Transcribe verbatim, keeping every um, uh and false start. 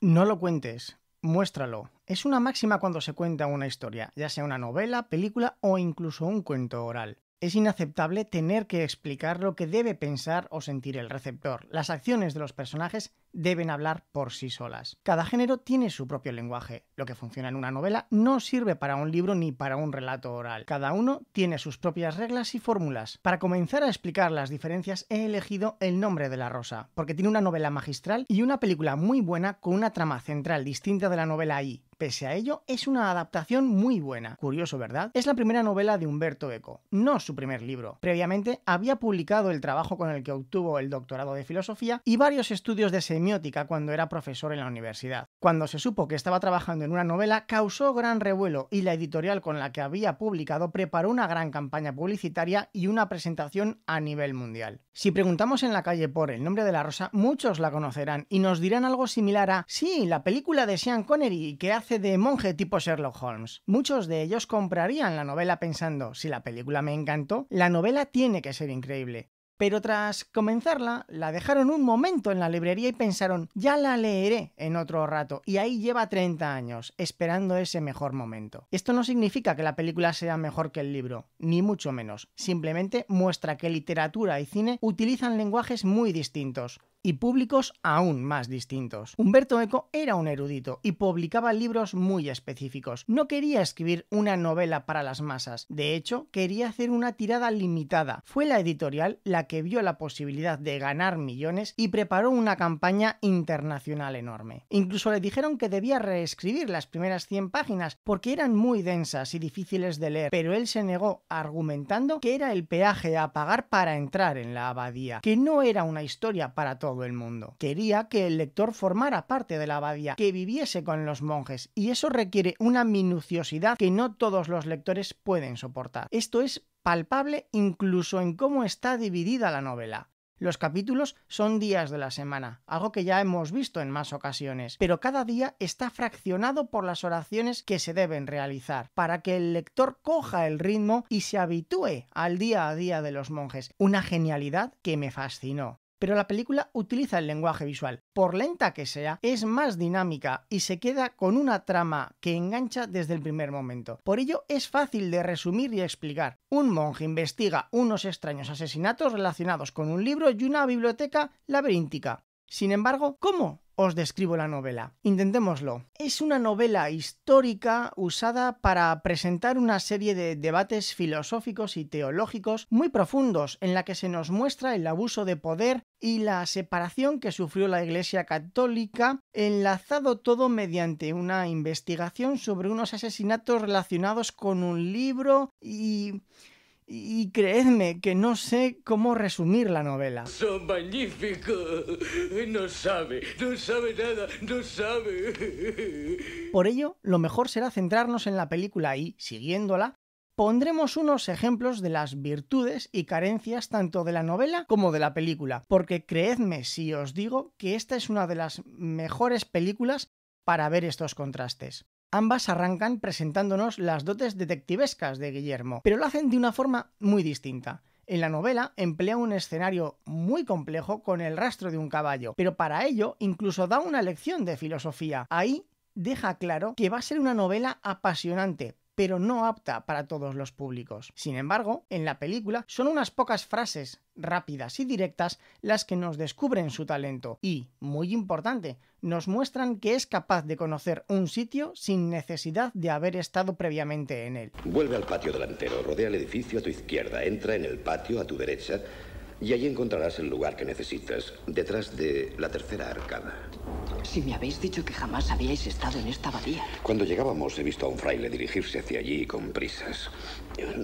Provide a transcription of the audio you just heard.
No lo cuentes, muéstralo. Es una máxima cuando se cuenta una historia, ya sea una novela, película o incluso un cuento oral. Es inaceptable tener que explicar lo que debe pensar o sentir el receptor. Las acciones de los personajes deben hablar por sí solas. Cada género tiene su propio lenguaje. Lo que funciona en una novela no sirve para un libro ni para un relato oral. Cada uno tiene sus propias reglas y fórmulas. Para comenzar a explicar las diferencias he elegido El nombre de la rosa, porque tiene una novela magistral y una película muy buena con una trama central distinta de la novela y, pese a ello, es una adaptación muy buena. Curioso, ¿verdad? Es la primera novela de Umberto Eco, no su primer libro. Previamente había publicado el trabajo con el que obtuvo el doctorado de filosofía y varios estudios de semiótica cuando era profesor en la universidad. Cuando se supo que estaba trabajando en una novela, causó gran revuelo y la editorial con la que había publicado preparó una gran campaña publicitaria y una presentación a nivel mundial. Si preguntamos en la calle por El nombre de la rosa, muchos la conocerán y nos dirán algo similar a «Sí, la película de Sean Connery que hace de monje tipo Sherlock Holmes». Muchos de ellos comprarían la novela pensando «Si la película me encantó, la novela tiene que ser increíble». Pero tras comenzarla, la dejaron un momento en la librería y pensaron «ya la leeré en otro rato», y ahí lleva treinta años, esperando ese mejor momento. Esto no significa que la película sea mejor que el libro, ni mucho menos. Simplemente muestra que literatura y cine utilizan lenguajes muy distintos y públicos aún más distintos. Umberto Eco era un erudito y publicaba libros muy específicos. No quería escribir una novela para las masas. De hecho, quería hacer una tirada limitada. Fue la editorial la que vio la posibilidad de ganar millones y preparó una campaña internacional enorme. Incluso le dijeron que debía reescribir las primeras cien páginas porque eran muy densas y difíciles de leer, pero él se negó argumentando que era el peaje a pagar para entrar en la abadía, que no era una historia para todos el mundo. Quería que el lector formara parte de la abadía, que viviese con los monjes, y eso requiere una minuciosidad que no todos los lectores pueden soportar. Esto es palpable incluso en cómo está dividida la novela. Los capítulos son días de la semana, algo que ya hemos visto en más ocasiones, pero cada día está fraccionado por las oraciones que se deben realizar, para que el lector coja el ritmo y se habitúe al día a día de los monjes. Una genialidad que me fascinó. Pero la película utiliza el lenguaje visual. Por lenta que sea, es más dinámica y se queda con una trama que engancha desde el primer momento. Por ello, es fácil de resumir y explicar. Un monje investiga unos extraños asesinatos relacionados con un libro y una biblioteca laberíntica. Sin embargo, ¿cómo os describo la novela? Intentémoslo. Es una novela histórica usada para presentar una serie de debates filosóficos y teológicos muy profundos en la que se nos muestra el abuso de poder y la separación que sufrió la Iglesia Católica, enlazado todo mediante una investigación sobre unos asesinatos relacionados con un libro y... Y creedme que no sé cómo resumir la novela. ¡Son magníficos! No sabe, no sabe nada, no sabe. Por ello, lo mejor será centrarnos en la película y, siguiéndola, pondremos unos ejemplos de las virtudes y carencias tanto de la novela como de la película, porque creedme si os digo que esta es una de las mejores películas para ver estos contrastes. Ambas arrancan presentándonos las dotes detectivescas de Guillermo, pero lo hacen de una forma muy distinta. En la novela emplea un escenario muy complejo con el rastro de un caballo, pero para ello incluso da una lección de filosofía. Ahí deja claro que va a ser una novela apasionante, pero no apta para todos los públicos. Sin embargo, en la película son unas pocas frases rápidas y directas las que nos descubren su talento y, muy importante, nos muestran que es capaz de conocer un sitio sin necesidad de haber estado previamente en él. Vuelve al patio delantero, rodea el edificio a tu izquierda, entra en el patio a tu derecha y allí encontrarás el lugar que necesitas, detrás de la tercera arcada. Si me habéis dicho que jamás habíais estado en esta abadía. Cuando llegábamos he visto a un fraile dirigirse hacia allí con prisas.